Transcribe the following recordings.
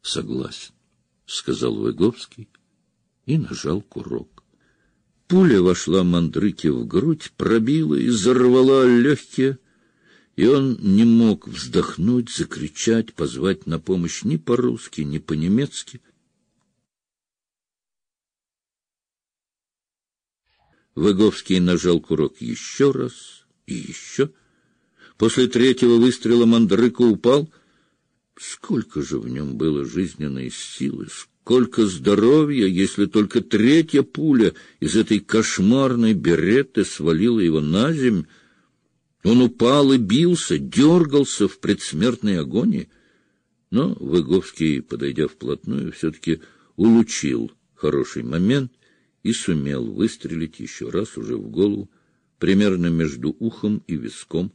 Согласен, — сказал Выговский и нажал курок. Пуля вошла Мандрыке в грудь, пробила и взорвала легкие, и он не мог вздохнуть, закричать, позвать на помощь ни по-русски, ни по-немецки. Выговский нажал курок еще раз и еще. После третьего выстрела Мандрыка упал. Сколько же в нем было жизненной силы, сколько здоровья, если только третья пуля из этой кошмарной беретты свалила его на земь. Он упал и бился, дергался в предсмертной агонии. Но Выговский, подойдя вплотную, все-таки улучил хороший момент и сумел выстрелить еще раз уже в голову, примерно между ухом и виском.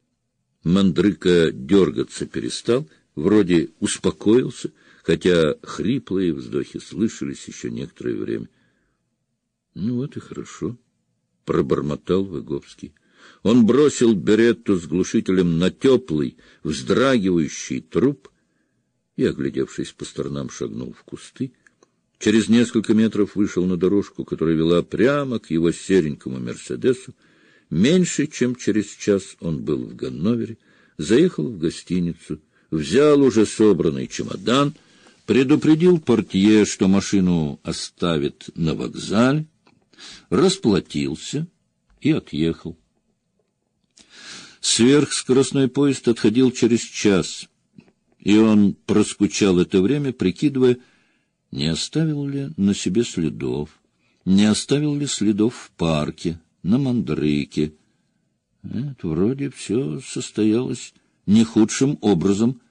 Мандрыка дергаться перестал, вроде успокоился, хотя хриплые вздохи слышались еще некоторое время. — Ну вот и хорошо, — пробормотал Выговский. Он бросил беретту с глушителем на теплый, вздрагивающий труп и, оглядевшись по сторонам, шагнул в кусты. Через несколько метров вышел на дорожку, которая вела прямо к его серенькому «Мерседесу». Меньше чем через час он был в Ганновере, заехал в гостиницу, взял уже собранный чемодан, предупредил портье, что машину оставит на вокзале, расплатился и отъехал. Сверхскоростной поезд отходил через час, и он проскучал это время, прикидывая, не оставил ли на себе следов, не оставил ли следов в парке, на Мандрыке. Это вроде все состоялось не худшим образом.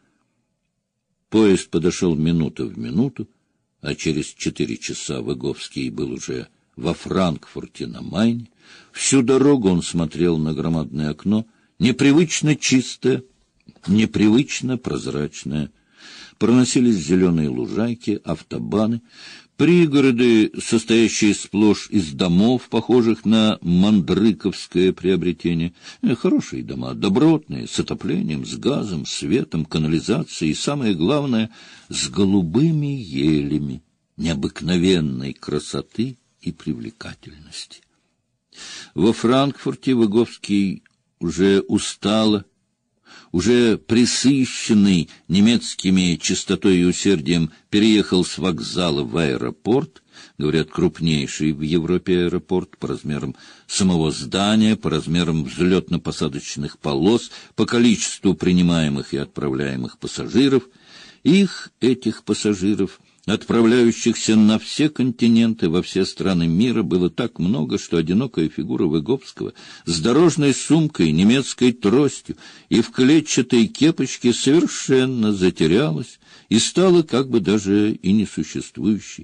Поезд подошел минута в минуту, а через 4 часа Выговский был уже во Франкфурте на Майне. Всю дорогу он смотрел на громадное окно, непривычно чистое, непривычно прозрачное. Проносились зеленые лужайки, автобаны, пригороды, состоящие сплошь из домов, похожих на мандрыковское приобретение. Хорошие дома, добротные, с отоплением, с газом, светом, канализацией и, самое главное, с голубыми елями необыкновенной красоты и привлекательности. Во Франкфурте Выговский уже устало, уже пресыщенный немецкими чистотой и усердием, переехал с вокзала в аэропорт, говорят, крупнейший в Европе аэропорт по размерам самого здания, по размерам взлетно-посадочных полос, по количеству принимаемых и отправляемых пассажиров. Этих пассажиров, отправляющихся на все континенты, во все страны мира, было так много, что одинокая фигура Выговского с дорожной сумкой, немецкой тростью и в клетчатой кепочке совершенно затерялась и стала как бы даже и несуществующей.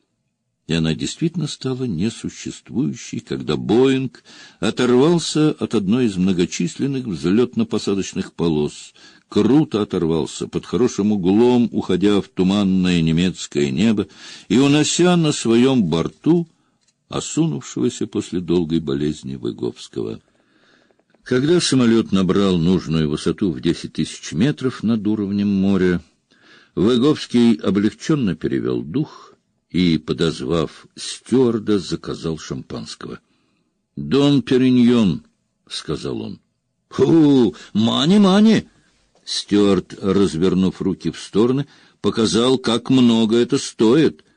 И она действительно стала несуществующей, когда Боинг оторвался от одной из многочисленных взлетно-посадочных полос, круто оторвался, под хорошим углом, уходя в туманное немецкое небо и унося на своем борту осунувшегося после долгой болезни Выговского. Когда самолет набрал нужную высоту в 10 тысяч метров над уровнем моря, Выговский облегченно перевел дух и, подозвав стюарда, заказал шампанского. — Дон Периньон, — сказал он. — Фу, мани-мани! Стюарт, развернув руки в стороны, показал, как много это стоит —